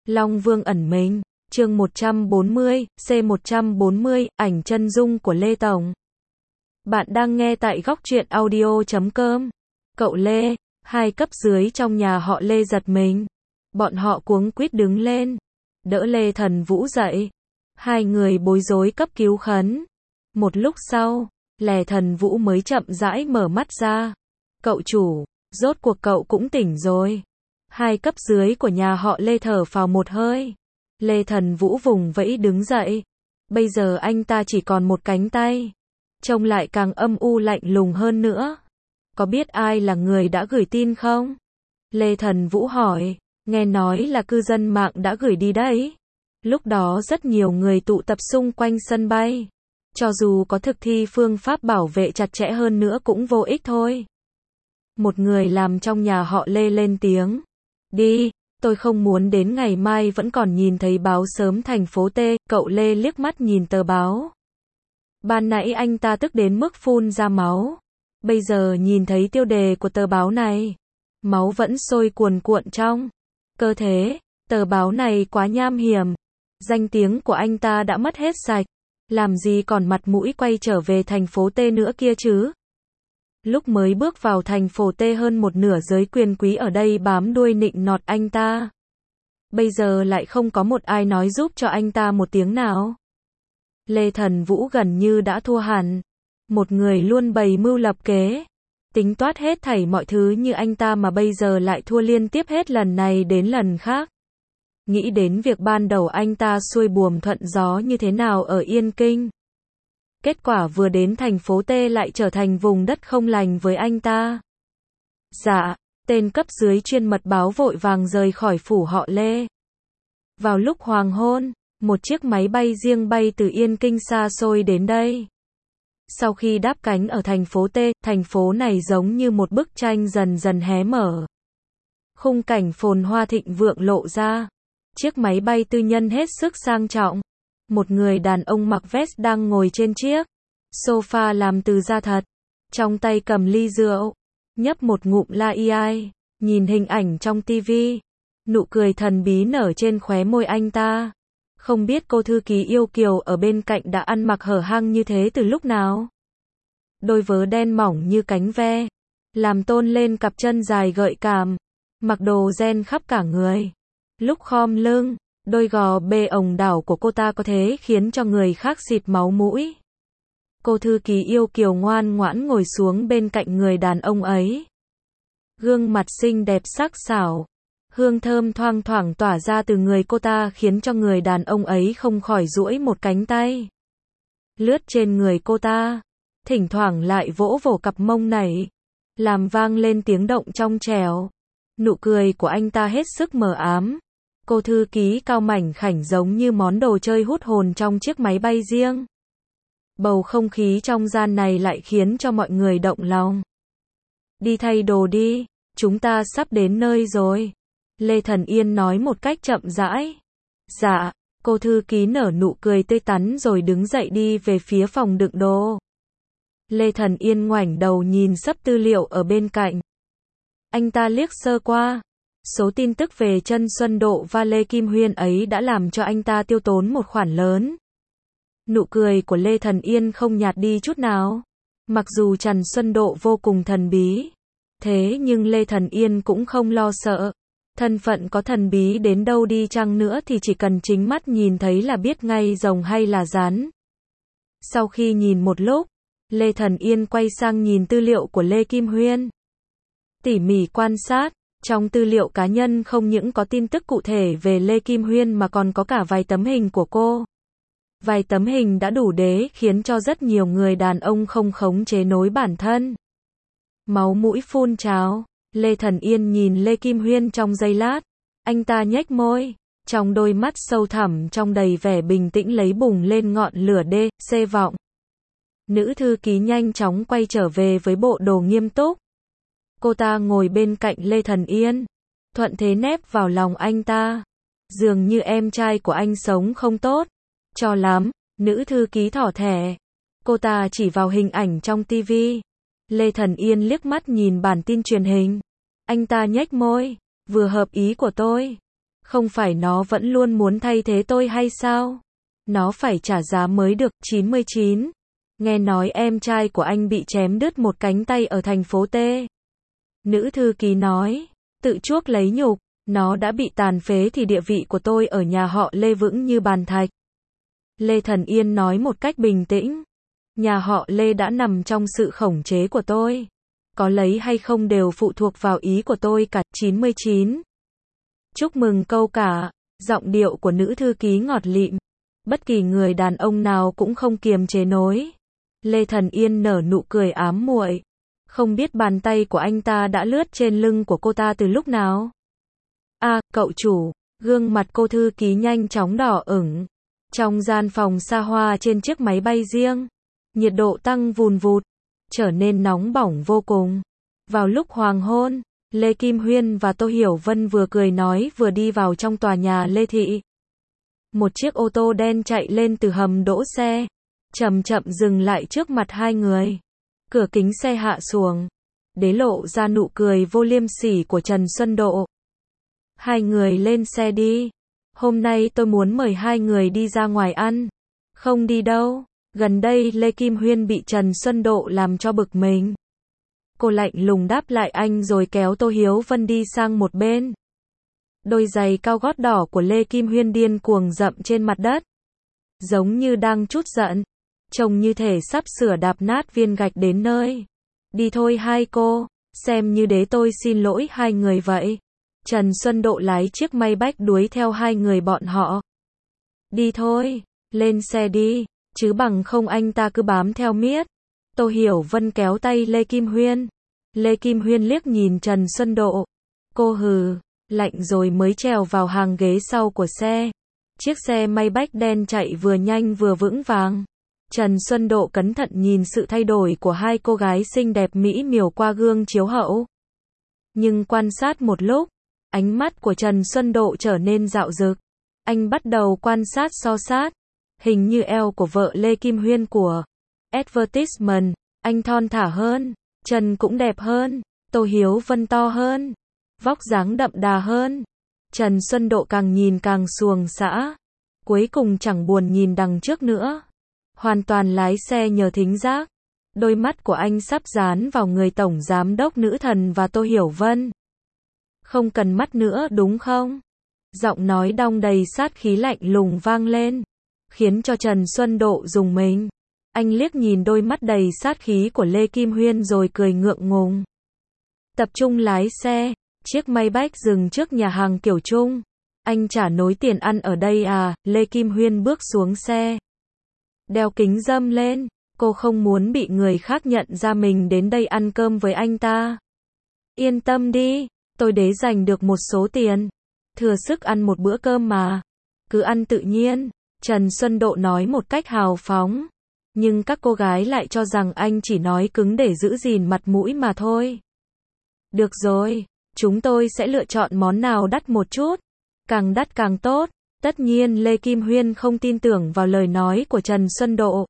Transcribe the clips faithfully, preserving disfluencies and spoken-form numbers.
Long Vương ẩn mình, chương một trăm bốn mươi, C một trăm bốn mươi, ảnh chân dung của Lê Tổng. Bạn đang nghe tại góc truyện audio chấm com. Cậu Lê, hai cấp dưới trong nhà họ Lê giật mình. Bọn họ cuống quýt đứng lên, đỡ Lê Thần Vũ dậy. Hai người bối rối cấp cứu khấn. Một lúc sau, Lê Thần Vũ mới chậm rãi mở mắt ra. Cậu chủ, rốt cuộc cậu cũng tỉnh rồi. Hai cấp dưới của nhà họ Lê thở phào một hơi. Lê Thần Vũ vùng vẫy đứng dậy. Bây giờ anh ta chỉ còn một cánh tay. Trông lại càng âm u lạnh lùng hơn nữa. Có biết ai là người đã gửi tin không? Lê Thần Vũ hỏi. Nghe nói là cư dân mạng đã gửi đi đấy. Lúc đó rất nhiều người tụ tập xung quanh sân bay. Cho dù có thực thi phương pháp bảo vệ chặt chẽ hơn nữa cũng vô ích thôi. Một người làm trong nhà họ Lê lên tiếng. Đi, tôi không muốn đến ngày mai vẫn còn nhìn thấy báo sớm thành phố T. Cậu Lê liếc mắt nhìn tờ báo. Ban nãy anh ta tức đến mức phun ra máu. Bây giờ nhìn thấy tiêu đề của tờ báo này. Máu vẫn sôi cuồn cuộn trong cơ thể. Tờ báo này quá nham hiểm. Danh tiếng của anh ta đã mất hết sạch. Làm gì còn mặt mũi quay trở về thành phố T nữa kia chứ? Lúc mới bước vào thành phố T hơn một nửa giới quyền quý ở đây bám đuôi nịnh nọt anh ta. Bây giờ lại không có một ai nói giúp cho anh ta một tiếng nào. Lê Thần Vũ gần như đã thua hẳn. Một người luôn bày mưu lập kế. Tính toán hết thảy mọi thứ như anh ta mà bây giờ lại thua liên tiếp hết lần này đến lần khác. Nghĩ đến việc ban đầu anh ta xuôi buồm thuận gió như thế nào ở Yên Kinh. Kết quả vừa đến thành phố T lại trở thành vùng đất không lành với anh ta. Dạ, tên cấp dưới chuyên mật báo vội vàng rời khỏi phủ họ Lê. Vào lúc hoàng hôn, một chiếc máy bay riêng bay từ Yên Kinh xa xôi đến đây. Sau khi đáp cánh ở thành phố T, thành phố này giống như một bức tranh dần dần hé mở. Khung cảnh phồn hoa thịnh vượng lộ ra. Chiếc máy bay tư nhân hết sức sang trọng. Một người đàn ông mặc vest đang ngồi trên chiếc sofa làm từ da thật. Trong tay cầm ly rượu. Nhấp một ngụm la i. Nhìn hình ảnh trong tivi. Nụ cười thần bí nở trên khóe môi anh ta. Không biết cô thư ký yêu kiều ở bên cạnh đã ăn mặc hở hang như thế từ lúc nào. Đôi vớ đen mỏng như cánh ve. Làm tôn lên cặp chân dài gợi cảm. Mặc đồ ren khắp cả người. Lúc khom lưng, đôi gò bê ồng đảo của cô ta có thể khiến cho người khác xịt máu mũi. Cô thư ký yêu kiều ngoan ngoãn ngồi xuống bên cạnh người đàn ông ấy. Gương mặt xinh đẹp sắc sảo. Hương thơm thoang thoảng tỏa ra từ người cô ta khiến cho người đàn ông ấy không khỏi duỗi một cánh tay. Lướt trên người cô ta. Thỉnh thoảng lại vỗ vỗ cặp mông nảy. Làm vang lên tiếng động trong trẻo. Nụ cười của anh ta hết sức mờ ám. Cô thư ký cao mảnh khảnh giống như món đồ chơi hút hồn trong chiếc máy bay riêng. Bầu không khí trong gian này lại khiến cho mọi người động lòng. Đi thay đồ đi, chúng ta sắp đến nơi rồi. Lê Thần Yên nói một cách chậm rãi. Dạ, cô thư ký nở nụ cười tươi tắn rồi đứng dậy đi về phía phòng đựng đồ. Lê Thần Yên ngoảnh đầu nhìn sấp tư liệu ở bên cạnh. Anh ta liếc sơ qua. Số tin tức về Trần Xuân Độ và Lê Kim Huyên ấy đã làm cho anh ta tiêu tốn một khoản lớn. Nụ cười của Lê Thần Yên không nhạt đi chút nào. Mặc dù Trần Xuân Độ vô cùng thần bí. Thế nhưng Lê Thần Yên cũng không lo sợ. Thân phận có thần bí đến đâu đi chăng nữa thì chỉ cần chính mắt nhìn thấy là biết ngay rồng hay là rắn. Sau khi nhìn một lúc, Lê Thần Yên quay sang nhìn tư liệu của Lê Kim Huyên. Tỉ mỉ quan sát. Trong tư liệu cá nhân không những có tin tức cụ thể về Lê Kim Huyên mà còn có cả vài tấm hình của cô. Vài tấm hình đã đủ để khiến cho rất nhiều người đàn ông không khống chế nổi bản thân. Máu mũi phun trào. Lê Thần Yên nhìn Lê Kim Huyên trong giây lát. Anh ta nhếch môi. Trong đôi mắt sâu thẳm trong đầy vẻ bình tĩnh lấy bùng lên ngọn lửa đê, xê vọng. Nữ thư ký nhanh chóng quay trở về với bộ đồ nghiêm túc. Cô ta ngồi bên cạnh Lê Thần Yên. Thuận thế nép vào lòng anh ta. Dường như em trai của anh sống không tốt. Cho lắm, nữ thư ký thỏ thẻ. Cô ta chỉ vào hình ảnh trong tivi. Lê Thần Yên liếc mắt nhìn bản tin truyền hình. Anh ta nhếch môi. Vừa hợp ý của tôi. Không phải nó vẫn luôn muốn thay thế tôi hay sao? Nó phải trả giá mới được. chín mươi chín. Nghe nói em trai của anh bị chém đứt một cánh tay ở thành phố T. Nữ thư ký nói, tự chuốc lấy nhục, nó đã bị tàn phế thì địa vị của tôi ở nhà họ Lê vững như bàn thạch. Lê Thần Yên nói một cách bình tĩnh, nhà họ Lê đã nằm trong sự khống chế của tôi. Có lấy hay không đều phụ thuộc vào ý của tôi cả. chín mươi chín. Chúc mừng câu cả, giọng điệu của nữ thư ký ngọt lịm. Bất kỳ người đàn ông nào cũng không kiềm chế nổi. Lê Thần Yên nở nụ cười ám muội. Không biết bàn tay của anh ta đã lướt trên lưng của cô ta từ lúc nào? À, cậu chủ, gương mặt cô thư ký nhanh chóng đỏ ửng. Trong gian phòng xa hoa trên chiếc máy bay riêng, nhiệt độ tăng vùn vụt, trở nên nóng bỏng vô cùng. Vào lúc hoàng hôn, Lê Kim Huyên và Tô Hiểu Vân vừa cười nói vừa đi vào trong tòa nhà Lê Thị. Một chiếc ô tô đen chạy lên từ hầm đỗ xe, chậm chậm dừng lại trước mặt hai người. Cửa kính xe hạ xuống, để lộ ra nụ cười vô liêm sỉ của Trần Xuân Độ. Hai người lên xe đi. Hôm nay tôi muốn mời hai người đi ra ngoài ăn. Không đi đâu. Gần đây Lê Kim Huyên bị Trần Xuân Độ làm cho bực mình. Cô lạnh lùng đáp lại anh rồi kéo Tô Hiếu Vân đi sang một bên. Đôi giày cao gót đỏ của Lê Kim Huyên điên cuồng dậm trên mặt đất, giống như đang trút giận, trông như thể sắp sửa đạp nát viên gạch đến nơi. Đi thôi hai cô, xem như để tôi xin lỗi hai người vậy. Trần Xuân Độ lái chiếc Maybach đuổi theo hai người bọn họ. Đi thôi, lên xe đi, chứ bằng không anh ta cứ bám theo miết. Tô Hiểu Vân kéo tay Lê Kim Huyên. Lê Kim Huyên liếc nhìn Trần Xuân Độ. Cô hừ, lạnh rồi mới trèo vào hàng ghế sau của xe. Chiếc xe Maybach đen chạy vừa nhanh vừa vững vàng. Trần Xuân Độ cẩn thận nhìn sự thay đổi của hai cô gái xinh đẹp mỹ miều qua gương chiếu hậu. Nhưng quan sát một lúc, ánh mắt của Trần Xuân Độ trở nên dạo dực. Anh bắt đầu quan sát so sát. Hình như eo của vợ Lê Kim Huyên của advertisement, anh thon thả hơn, chân cũng đẹp hơn, Tô Hiếu Vân to hơn, vóc dáng đậm đà hơn. Trần Xuân Độ càng nhìn càng xuồng xã, cuối cùng chẳng buồn nhìn đằng trước nữa, hoàn toàn lái xe nhờ thính giác. Đôi mắt của anh sắp dán vào người tổng giám đốc nữ thần và Tô Hiểu Vân. Không cần mắt nữa đúng không? Giọng nói đong đầy sát khí lạnh lùng vang lên, khiến cho Trần Xuân Độ rùng mình. Anh liếc nhìn đôi mắt đầy sát khí của Lê Kim Huyên rồi cười ngượng ngùng. Tập trung lái xe, chiếc Maybach dừng trước nhà hàng kiểu Trung. Anh trả nối tiền ăn ở đây à? Lê Kim Huyên bước xuống xe, đeo kính râm lên, cô không muốn bị người khác nhận ra mình đến đây ăn cơm với anh ta. Yên tâm đi, tôi đế dành được một số tiền, thừa sức ăn một bữa cơm mà. Cứ ăn tự nhiên, Trần Xuân Độ nói một cách hào phóng. Nhưng các cô gái lại cho rằng anh chỉ nói cứng để giữ gìn mặt mũi mà thôi. Được rồi, chúng tôi sẽ lựa chọn món nào đắt một chút. Càng đắt càng tốt. Tất nhiên Lê Kim Huyên không tin tưởng vào lời nói của Trần Xuân Độ.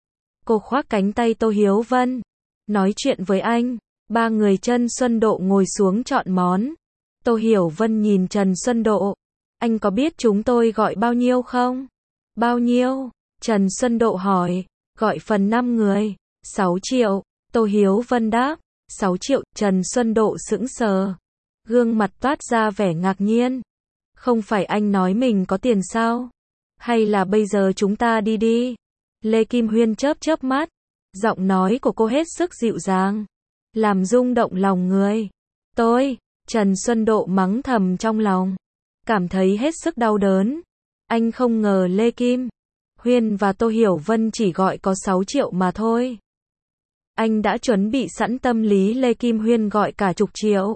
Cô khoác cánh tay Tô Hiếu Vân, nói chuyện với anh. Ba người Trần Xuân Độ ngồi xuống chọn món. Tô Hiểu Vân nhìn Trần Xuân Độ. Anh có biết chúng tôi gọi bao nhiêu không? Bao nhiêu? Trần Xuân Độ hỏi. Gọi phần năm người. sáu triệu. Tô Hiếu Vân đáp. sáu triệu. Trần Xuân Độ sững sờ, gương mặt toát ra vẻ ngạc nhiên. Không phải anh nói mình có tiền sao? Hay là bây giờ chúng ta đi đi? Lê Kim Huyên chớp chớp mắt. Giọng nói của cô hết sức dịu dàng, làm rung động lòng người. Tôi, Trần Xuân Độ mắng thầm trong lòng, cảm thấy hết sức đau đớn. Anh không ngờ Lê Kim Huyên và Tô Hiểu Vân chỉ gọi có sáu triệu mà thôi. Anh đã chuẩn bị sẵn tâm lý Lê Kim Huyên gọi cả chục triệu.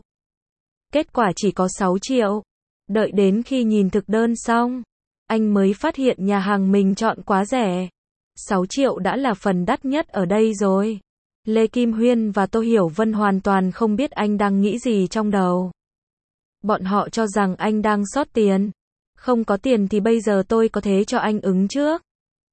Kết quả chỉ có sáu triệu. Đợi đến khi nhìn thực đơn xong, anh mới phát hiện nhà hàng mình chọn quá rẻ. sáu triệu đã là phần đắt nhất ở đây rồi. Lê Kim Huyên và Tô Hiểu Vân hoàn toàn không biết anh đang nghĩ gì trong đầu. Bọn họ cho rằng anh đang sót tiền. Không có tiền thì bây giờ tôi có thể cho anh ứng trước.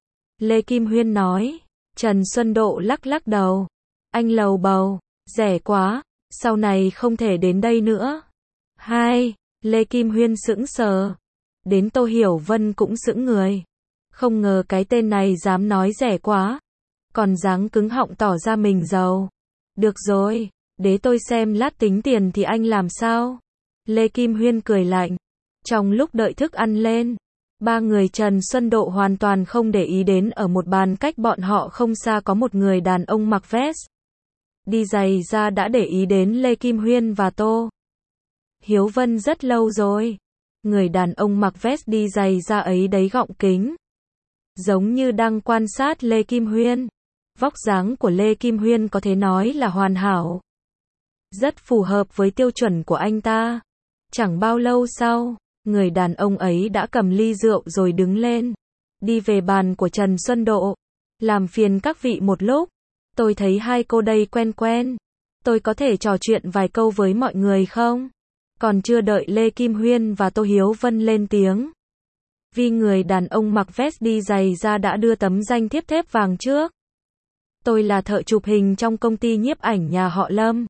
Lê Kim Huyên nói. Trần Xuân Độ lắc lắc đầu. Anh lầu bầu, rẻ quá, sau này không thể đến đây nữa. Hai, Lê Kim Huyên sững sờ, Đến Tô Hiểu Vân cũng sững người. Không ngờ cái tên này dám nói rẻ quá. Còn dáng cứng họng tỏ ra mình giàu. Được rồi, để tôi xem lát tính tiền thì anh làm sao? Lê Kim Huyên cười lạnh. Trong lúc đợi thức ăn lên, ba người Trần Xuân Độ hoàn toàn không để ý đến ở một bàn cách bọn họ không xa có một người đàn ông mặc vest đi giày da đã để ý đến Lê Kim Huyên và Tô Hiếu Vân rất lâu rồi. Người đàn ông mặc vest đi giày da ấy đáy gọng kính, giống như đang quan sát Lê Kim Huyên. Vóc dáng của Lê Kim Huyên có thể nói là hoàn hảo, rất phù hợp với tiêu chuẩn của anh ta. Chẳng bao lâu sau, người đàn ông ấy đã cầm ly rượu rồi đứng lên, đi về bàn của Trần Xuân Độ. Làm phiền các vị một lúc, tôi thấy hai cô đây quen quen. Tôi có thể trò chuyện vài câu với mọi người không? Còn chưa đợi Lê Kim Huyên và Tô Hiếu Vân lên tiếng, vì người đàn ông mặc vest đi giày da đã đưa tấm danh thiếp thép vàng trước. Tôi là thợ chụp hình trong công ty nhiếp ảnh nhà họ Lâm.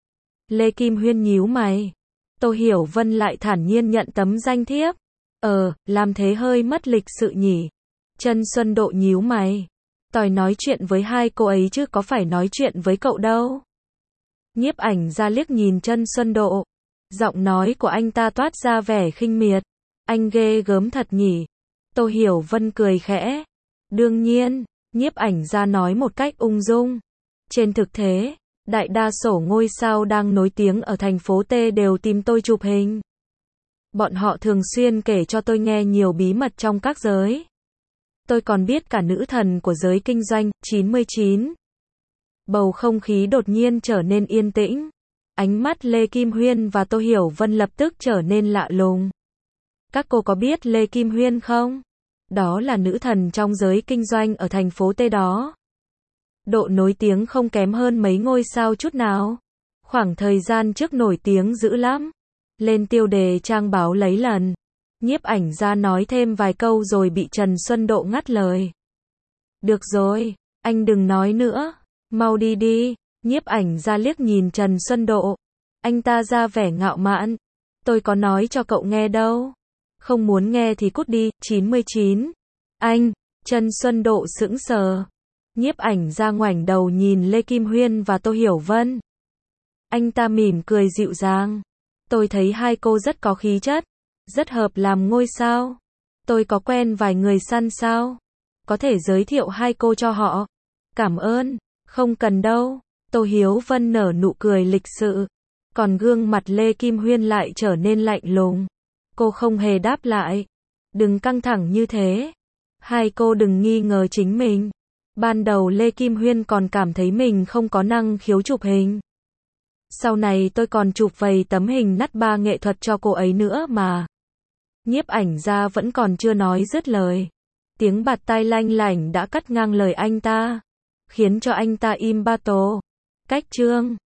Lê Kim Huyên nhíu mày. Tô Hiểu Vân lại thản nhiên nhận tấm danh thiếp. Ờ, làm thế hơi mất lịch sự nhỉ. Trần Xuân Độ nhíu mày. Tôi nói chuyện với hai cô ấy chứ có phải nói chuyện với cậu đâu. Nhiếp ảnh ra liếc nhìn Trần Xuân Độ. Giọng nói của anh ta toát ra vẻ khinh miệt. Anh ghê gớm thật nhỉ. Tô Hiểu Vân cười khẽ. Đương nhiên, nhiếp ảnh ra nói một cách ung dung. Trên thực tế, đại đa số ngôi sao đang nổi tiếng ở thành phố T đều tìm tôi chụp hình. Bọn họ thường xuyên kể cho tôi nghe nhiều bí mật trong các giới. Tôi còn biết cả nữ thần của giới kinh doanh, chín mươi chín. Bầu không khí đột nhiên trở nên yên tĩnh. Ánh mắt Lê Kim Huyên và Tô Hiểu Vân lập tức trở nên lạ lùng. Các cô có biết Lê Kim Huyên không? Đó là nữ thần trong giới kinh doanh ở thành phố T đó. Độ nổi tiếng không kém hơn mấy ngôi sao chút nào. Khoảng thời gian trước nổi tiếng dữ lắm. Lên tiêu đề trang báo lấy lần. Nhiếp ảnh ra nói thêm vài câu rồi bị Trần Xuân Độ ngắt lời. Được rồi, anh đừng nói nữa. Mau đi đi. Nhiếp ảnh ra liếc nhìn Trần Xuân Độ. Anh ta ra vẻ ngạo mạn. Tôi có nói cho cậu nghe đâu. Không muốn nghe thì cút đi. chín mươi chín. Anh. Trần Xuân Độ sững sờ. Nhiếp ảnh ra ngoảnh đầu nhìn Lê Kim Huyên và Tô Hiểu Vân. Anh ta mỉm cười dịu dàng. Tôi thấy hai cô rất có khí chất, rất hợp làm ngôi sao. Tôi có quen vài người săn sao. Có thể giới thiệu hai cô cho họ. Cảm ơn. Không cần đâu. Tô Hiếu Vân nở nụ cười lịch sự. Còn gương mặt Lê Kim Huyên lại trở nên lạnh lùng. Cô không hề đáp lại. Đừng căng thẳng như thế. Hai cô đừng nghi ngờ chính mình. Ban đầu Lê Kim Huyên còn cảm thấy mình không có năng khiếu chụp hình. Sau này tôi còn chụp vài tấm hình nắt ba nghệ thuật cho cô ấy nữa mà. Nhiếp ảnh ra vẫn còn chưa nói dứt lời. Tiếng bạt tai lanh lảnh đã cắt ngang lời anh ta, khiến cho anh ta im ba tô. Cách chương